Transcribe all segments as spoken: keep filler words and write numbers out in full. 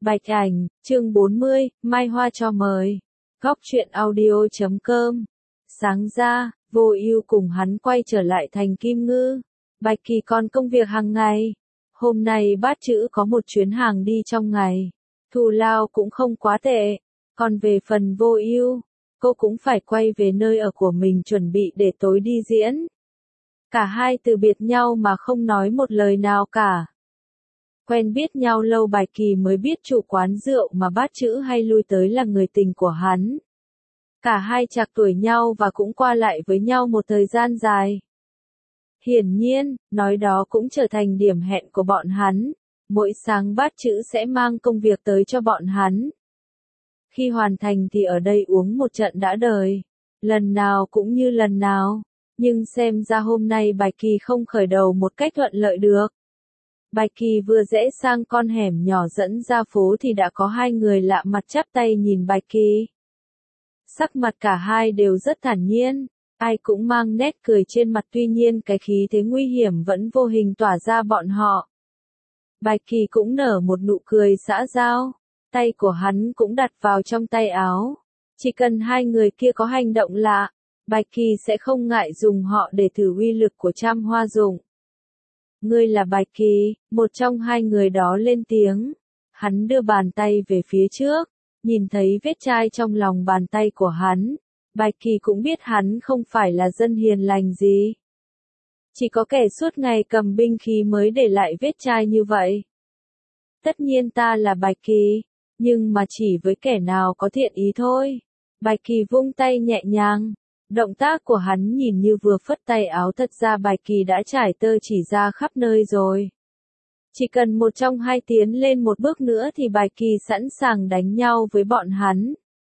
Bạch ảnh, chương bốn mươi, Mai Hoa cho mời. Góc truyện audio chấm com. Sáng ra, Vô Ưu cùng hắn quay trở lại thành Kim Ngư. Bạch Kỳ còn công việc hàng ngày. Hôm nay Bát Chữ có một chuyến hàng đi trong ngày. Thù lao cũng không quá tệ. Còn về phần Vô Ưu, cô cũng phải quay về nơi ở của mình chuẩn bị để tối đi diễn. Cả hai từ biệt nhau mà không nói một lời nào cả. Quen biết nhau lâu Bạch Kỳ mới biết chủ quán rượu mà Bát Chữ hay lui tới là người tình của hắn. Cả hai trạc tuổi nhau và cũng qua lại với nhau một thời gian dài. Hiển nhiên, nói đó cũng trở thành điểm hẹn của bọn hắn. Mỗi sáng Bát Chữ sẽ mang công việc tới cho bọn hắn. Khi hoàn thành thì ở đây uống một trận đã đời. Lần nào cũng như lần nào. Nhưng xem ra hôm nay Bạch Kỳ không khởi đầu một cách thuận lợi được. Bạch Kỳ vừa rẽ sang con hẻm nhỏ dẫn ra phố thì đã có hai người lạ mặt chắp tay nhìn Bạch Kỳ. Sắc mặt cả hai đều rất thản nhiên, ai cũng mang nét cười trên mặt, tuy nhiên cái khí thế nguy hiểm vẫn vô hình tỏa ra bọn họ. Bạch Kỳ cũng nở một nụ cười xã giao, tay của hắn cũng đặt vào trong tay áo. Chỉ cần hai người kia có hành động lạ, Bạch Kỳ sẽ không ngại dùng họ để thử uy lực của Trăm Hoa Dụng. Ngươi là Bạch Kỳ, một trong hai người đó lên tiếng. Hắn đưa bàn tay về phía trước, nhìn thấy vết chai trong lòng bàn tay của hắn. Bạch Kỳ cũng biết hắn không phải là dân hiền lành gì. Chỉ có kẻ suốt ngày cầm binh khí mới để lại vết chai như vậy. Tất nhiên ta là Bạch Kỳ, nhưng mà chỉ với kẻ nào có thiện ý thôi. Bạch Kỳ vung tay nhẹ nhàng. Động tác của hắn nhìn như vừa phất tay áo, thật ra Bạch Kỳ đã trải tơ chỉ ra khắp nơi rồi. Chỉ cần một trong hai tiến lên một bước nữa thì Bạch Kỳ sẵn sàng đánh nhau với bọn hắn.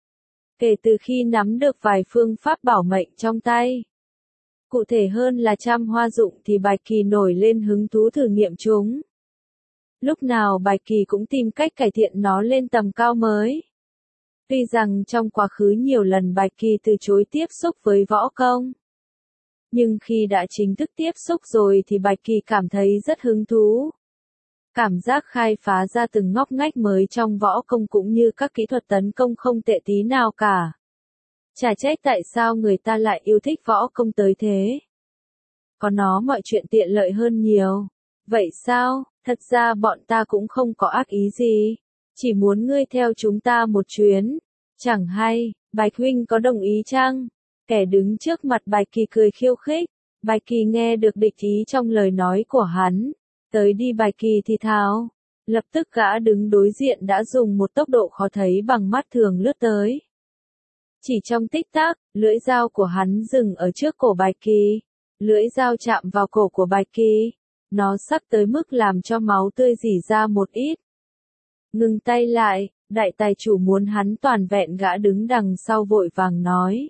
Kể từ khi nắm được vài phương pháp bảo mệnh trong tay, cụ thể hơn là Trăm Hoa Dụng, thì Bạch Kỳ nổi lên hứng thú thử nghiệm chúng. Lúc nào Bạch Kỳ cũng tìm cách cải thiện nó lên tầm cao mới. Tuy rằng trong quá khứ nhiều lần Bạch Kỳ từ chối tiếp xúc với võ công, nhưng khi đã chính thức tiếp xúc rồi thì Bạch Kỳ cảm thấy rất hứng thú. Cảm giác khai phá ra từng ngóc ngách mới trong võ công cũng như các kỹ thuật tấn công không tệ tí nào cả. Chả trách tại sao người ta lại yêu thích võ công tới thế. Có nó mọi chuyện tiện lợi hơn nhiều. Vậy sao? Thật ra bọn ta cũng không có ác ý gì. Chỉ muốn ngươi theo chúng ta một chuyến. Chẳng hay, Bạch huynh có đồng ý chăng? Kẻ đứng trước mặt Bạch Kỳ cười khiêu khích. Bạch Kỳ nghe được địch ý trong lời nói của hắn. Tới đi, Bạch Kỳ thì thào. Lập tức gã đứng đối diện đã dùng một tốc độ khó thấy bằng mắt thường lướt tới. Chỉ trong tích tắc, lưỡi dao của hắn dừng ở trước cổ Bạch Kỳ. Lưỡi dao chạm vào cổ của Bạch Kỳ. Nó sắc tới mức làm cho máu tươi rỉ ra một ít. Ngừng tay lại, đại tài chủ muốn hắn toàn vẹn, gã đứng đằng sau vội vàng nói.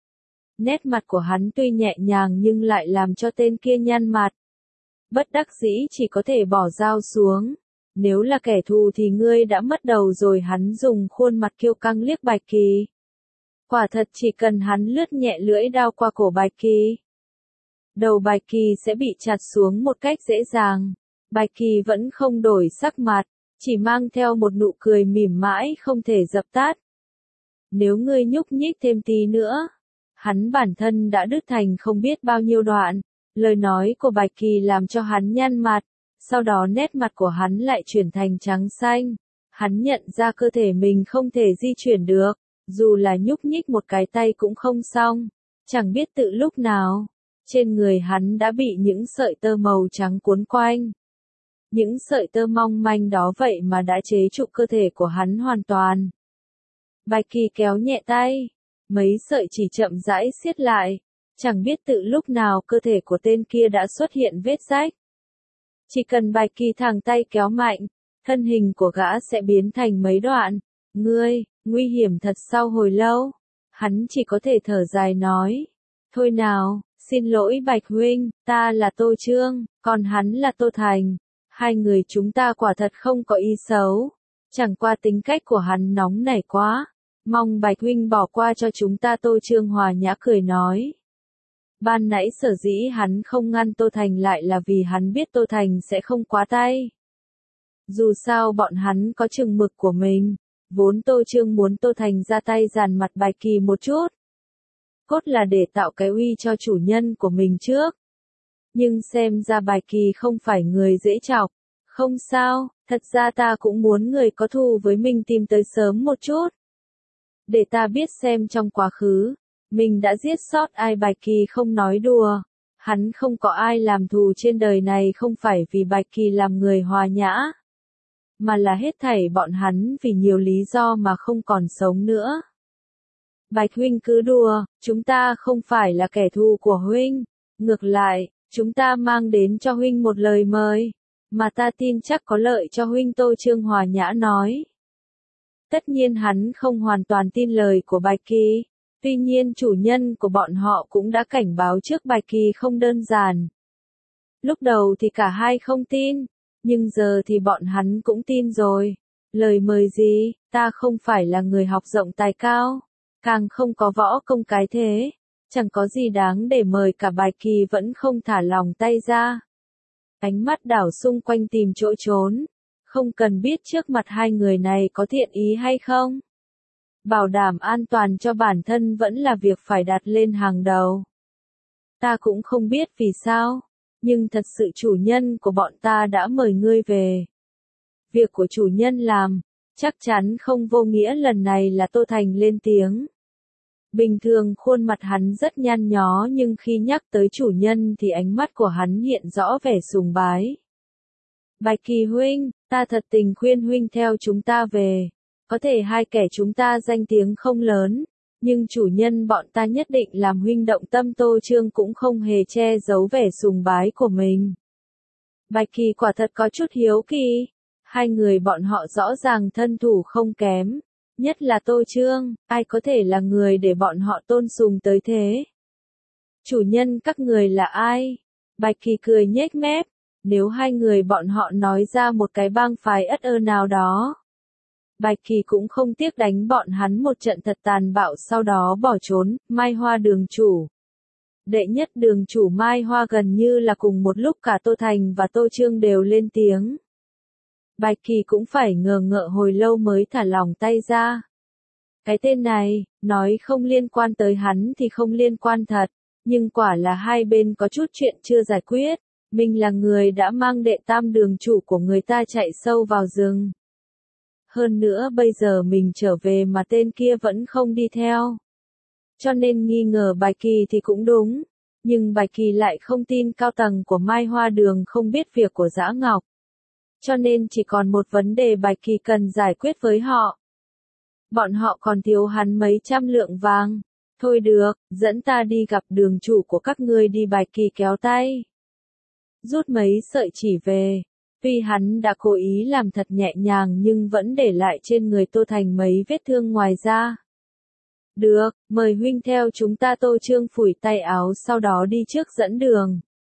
Nét mặt của hắn tuy nhẹ nhàng nhưng lại làm cho tên kia nhăn mặt. Bất đắc dĩ chỉ có thể bỏ dao xuống. Nếu là kẻ thù thì ngươi đã mất đầu rồi. Hắn dùng khuôn mặt kiêu căng liếc Bạch Kỳ. Quả thật chỉ cần hắn lướt nhẹ lưỡi dao qua cổ Bạch Kỳ, đầu Bạch Kỳ sẽ bị chặt xuống một cách dễ dàng. Bạch Kỳ vẫn không đổi sắc mặt, chỉ mang theo một nụ cười mỉm mãi không thể dập tắt. Nếu ngươi nhúc nhích thêm tí nữa, hắn bản thân đã đứt thành không biết bao nhiêu đoạn. Lời nói của Bạch Kỳ làm cho hắn nhăn mặt, sau đó nét mặt của hắn lại chuyển thành trắng xanh. Hắn nhận ra cơ thể mình không thể di chuyển được, dù là nhúc nhích một cái tay cũng không xong. Chẳng biết tự lúc nào, trên người hắn đã bị những sợi tơ màu trắng cuốn quanh. Những sợi tơ mong manh đó vậy mà đã chế trụ cơ thể của hắn hoàn toàn. Bạch Kỳ kéo nhẹ tay, mấy sợi chỉ chậm rãi siết lại. Chẳng biết tự lúc nào cơ thể của tên kia đã xuất hiện vết rách. Chỉ cần Bạch Kỳ thẳng tay kéo mạnh, thân hình của gã sẽ biến thành mấy đoạn. Ngươi, nguy hiểm thật. Sau hồi lâu, hắn chỉ có thể thở dài nói. Thôi nào, xin lỗi Bạch huynh, ta là Tô Trương, còn hắn là Tô Thành. Hai người chúng ta quả thật không có ý xấu. Chẳng qua tính cách của hắn nóng nảy quá. Mong Bạch huynh bỏ qua cho chúng ta. Tô Trương hòa nhã cười nói. Ban nãy sở dĩ hắn không ngăn Tô Thành lại là vì hắn biết Tô Thành sẽ không quá tay. Dù sao bọn hắn có chừng mực của mình, vốn Tô Trương muốn Tô Thành ra tay dàn mặt Bạch Kỳ một chút. Cốt là để tạo cái uy cho chủ nhân của mình trước. Nhưng xem ra Bạch Kỳ không phải người dễ chọc. Không sao, thật ra ta cũng muốn người có thù với mình tìm tới sớm một chút. Để ta biết xem trong quá khứ, mình đã giết sót ai. Bạch Kỳ không nói đùa. Hắn không có ai làm thù trên đời này không phải vì Bạch Kỳ làm người hòa nhã, mà là hết thảy bọn hắn vì nhiều lý do mà không còn sống nữa. Bạch huynh cứ đùa, chúng ta không phải là kẻ thù của huynh. Ngược lại, chúng ta mang đến cho huynh một lời mời, mà ta tin chắc có lợi cho huynh. Tô Trương hòa nhã nói. Tất nhiên hắn không hoàn toàn tin lời của Bạch Kỳ. Tuy nhiên chủ nhân của bọn họ cũng đã cảnh báo trước Bạch Kỳ không đơn giản. Lúc đầu thì cả hai không tin, nhưng giờ thì bọn hắn cũng tin rồi. Lời mời gì, ta không phải là người học rộng tài cao, càng không có võ công cái thế, chẳng có gì đáng để mời cả. Bạch Kỳ vẫn không thả lòng tay ra. Ánh mắt đảo xung quanh tìm chỗ trốn, không cần biết trước mặt hai người này có thiện ý hay không. Bảo đảm an toàn cho bản thân vẫn là việc phải đặt lên hàng đầu. Ta cũng không biết vì sao, nhưng thật sự chủ nhân của bọn ta đã mời ngươi về. Việc của chủ nhân làm, chắc chắn không vô nghĩa. Lần này là Tô Thành lên tiếng. Bình thường khuôn mặt hắn rất nhăn nhó, nhưng khi nhắc tới chủ nhân thì ánh mắt của hắn hiện rõ vẻ sùng bái. Bạch Kỳ huynh, ta thật tình khuyên huynh theo chúng ta về. Có thể hai kẻ chúng ta danh tiếng không lớn, nhưng chủ nhân bọn ta nhất định làm huynh động tâm. Tô Trương cũng không hề che giấu vẻ sùng bái của mình. Bạch Kỳ quả thật có chút hiếu kỳ. Hai người bọn họ rõ ràng thân thủ không kém, nhất là Tô Trương, ai có thể là người để bọn họ tôn sùng tới thế? Chủ nhân các người là ai? Bạch Kỳ cười nhếch mép, nếu hai người bọn họ nói ra một cái bang phái ất ơ nào đó, Bạch Kỳ cũng không tiếc đánh bọn hắn một trận thật tàn bạo, sau đó bỏ trốn. Mai Hoa đường chủ, đệ nhất đường chủ Mai Hoa. Gần như là cùng một lúc cả Tô Thành và Tô Trương đều lên tiếng. Bạch Kỳ cũng phải ngờ ngợ hồi lâu mới thả lòng tay ra. Cái tên này, nói không liên quan tới hắn thì không liên quan thật, nhưng quả là hai bên có chút chuyện chưa giải quyết. Mình là người đã mang đệ tam đường chủ của người ta chạy sâu vào rừng. Hơn nữa bây giờ mình trở về mà tên kia vẫn không đi theo. Cho nên nghi ngờ Bạch Kỳ thì cũng đúng. Nhưng Bạch Kỳ lại không tin cao tầng của Mai Hoa Đường không biết việc của Dã Ngọc. Cho nên chỉ còn một vấn đề Bạch Kỳ cần giải quyết với họ. Bọn họ còn thiếu hắn mấy trăm lượng vàng. Thôi được, dẫn ta đi gặp đường chủ của các ngươi đi. Bạch Kỳ kéo tay, rút mấy sợi chỉ về. Tuy hắn đã cố ý làm thật nhẹ nhàng nhưng vẫn để lại trên người Tô Thành mấy vết thương ngoài da. Được, mời huynh theo chúng ta. Tô Trương phủi tay áo sau đó đi trước dẫn đường.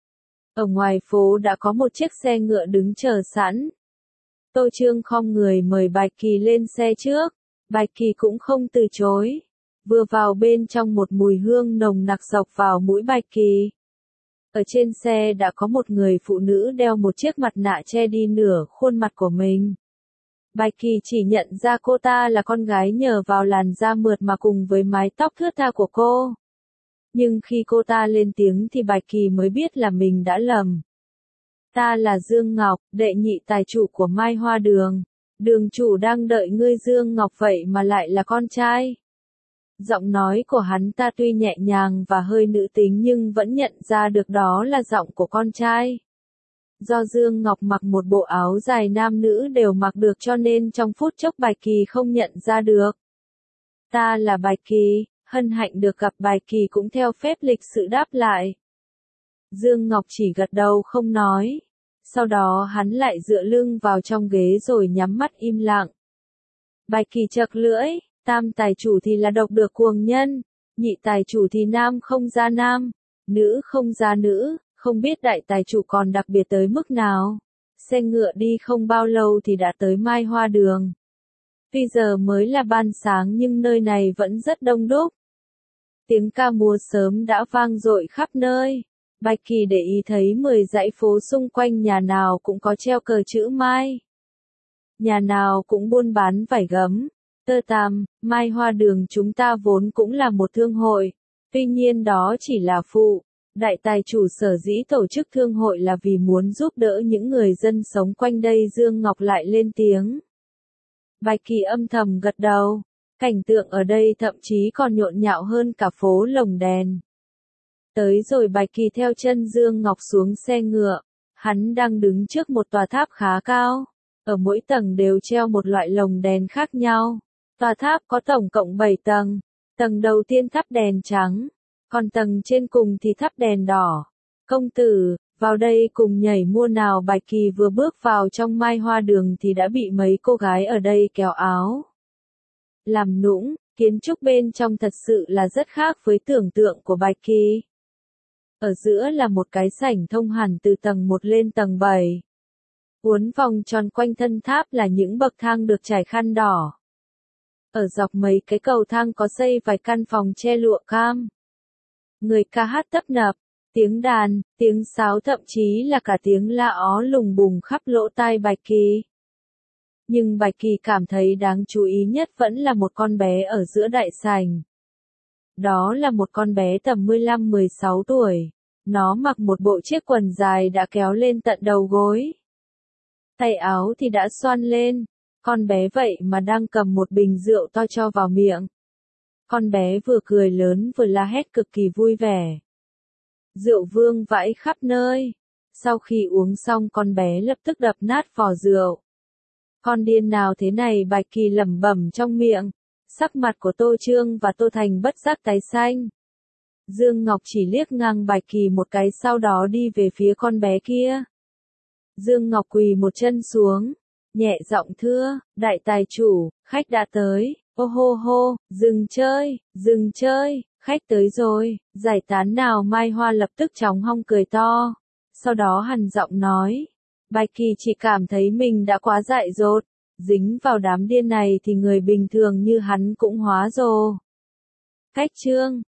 Ở ngoài phố đã có một chiếc xe ngựa đứng chờ sẵn. Tô Trương khom người mời Bạch Kỳ lên xe trước. Bạch Kỳ cũng không từ chối. Vừa vào bên trong một mùi hương nồng nặc dọc vào mũi Bạch Kỳ. Ở trên xe đã có một người phụ nữ đeo một chiếc mặt nạ che đi nửa khuôn mặt của mình. Bạch Kỳ chỉ nhận ra cô ta là con gái nhờ vào làn da mượt mà cùng với mái tóc thướt tha của cô. Nhưng khi cô ta lên tiếng thì Bạch Kỳ mới biết là mình đã lầm. Ta là Dương Ngọc, đệ nhị tài chủ của Mai Hoa Đường. Đường chủ đang đợi ngươi. Dương Ngọc vậy mà lại là con trai. Giọng nói của hắn ta tuy nhẹ nhàng và hơi nữ tính nhưng vẫn nhận ra được đó là giọng của con trai. Do Dương Ngọc mặc một bộ áo dài nam nữ đều mặc được cho nên trong phút chốc Bạch Kỳ không nhận ra được. Ta là Bạch Kỳ, hân hạnh được gặp. Bạch Kỳ cũng theo phép lịch sự đáp lại. Dương Ngọc chỉ gật đầu không nói. Sau đó hắn lại dựa lưng vào trong ghế rồi nhắm mắt im lặng. Bạch Kỳ chậc lưỡi. Tam tài chủ thì là độc được cuồng nhân, nhị tài chủ thì nam không ra nam, nữ không ra nữ, không biết đại tài chủ còn đặc biệt tới mức nào. Xe ngựa đi không bao lâu thì đã tới Mai Hoa Đường. Tuy giờ mới là ban sáng nhưng nơi này vẫn rất đông đúc. Tiếng ca múa sớm đã vang dội khắp nơi. Bạch Kỳ để ý thấy mười dãy phố xung quanh nhà nào cũng có treo cờ chữ Mai. nhà nào cũng buôn bán vải gấm, tơ tằm, mai hoa đường chúng ta vốn cũng là một thương hội, tuy nhiên đó chỉ là phụ. Đại tài chủ sở dĩ tổ chức thương hội là vì muốn giúp đỡ những người dân sống quanh đây. Dương Ngọc lại lên tiếng. Bạch Kỳ âm thầm gật đầu, cảnh tượng ở đây thậm chí còn nhộn nhạo hơn cả phố lồng đèn. Tới rồi Bạch Kỳ theo chân Dương Ngọc xuống xe ngựa, hắn đang đứng trước một tòa tháp khá cao, ở mỗi tầng đều treo một loại lồng đèn khác nhau. Tòa tháp có tổng cộng bảy tầng, tầng đầu tiên thắp đèn trắng, còn tầng trên cùng thì thắp đèn đỏ. Công tử, vào đây cùng nhảy mua nào. Bạch Kỳ vừa bước vào trong mai hoa đường thì đã bị mấy cô gái ở đây kéo áo. Làm nũng, kiến trúc bên trong thật sự là rất khác với tưởng tượng của Bạch Kỳ. Ở giữa là một cái sảnh thông hẳn từ tầng một lên tầng bảy. Uốn vòng tròn quanh thân tháp là những bậc thang được trải khăn đỏ. Ở dọc mấy cái cầu thang có xây vài căn phòng che lụa cam. Người ca hát tấp nập, tiếng đàn, tiếng sáo thậm chí là cả tiếng la ó lùng bùng khắp lỗ tai Bạch Kỳ. Nhưng Bạch Kỳ cảm thấy đáng chú ý nhất vẫn là một con bé ở giữa đại sảnh. Đó là một con bé tầm mười lăm mười sáu tuổi. Nó mặc một bộ chiếc quần dài đã kéo lên tận đầu gối. Tay áo thì đã xoăn lên. Con bé vậy mà đang cầm một bình rượu to cho vào miệng. Con bé vừa cười lớn vừa la hét cực kỳ vui vẻ. Rượu vương vãi khắp nơi. Sau khi uống xong con bé lập tức đập nát vò rượu. Con điên nào thế này? Bạch Kỳ lẩm bẩm trong miệng. Sắc mặt của Tô Trương và Tô Thành bất giác tái xanh. Dương Ngọc chỉ liếc ngang Bạch Kỳ một cái sau đó đi về phía con bé kia. Dương Ngọc quỳ một chân xuống, nhẹ giọng thưa, đại tài chủ, khách đã tới. Ô hô hô, dừng chơi, dừng chơi, khách tới rồi, giải tán nào. Mai Hoa lập tức chóng hông cười to. Sau đó hằn giọng nói, Bạch Kỳ chỉ cảm thấy mình đã quá dại dột, dính vào đám điên này thì người bình thường như hắn cũng hóa rồ. Khách Trương,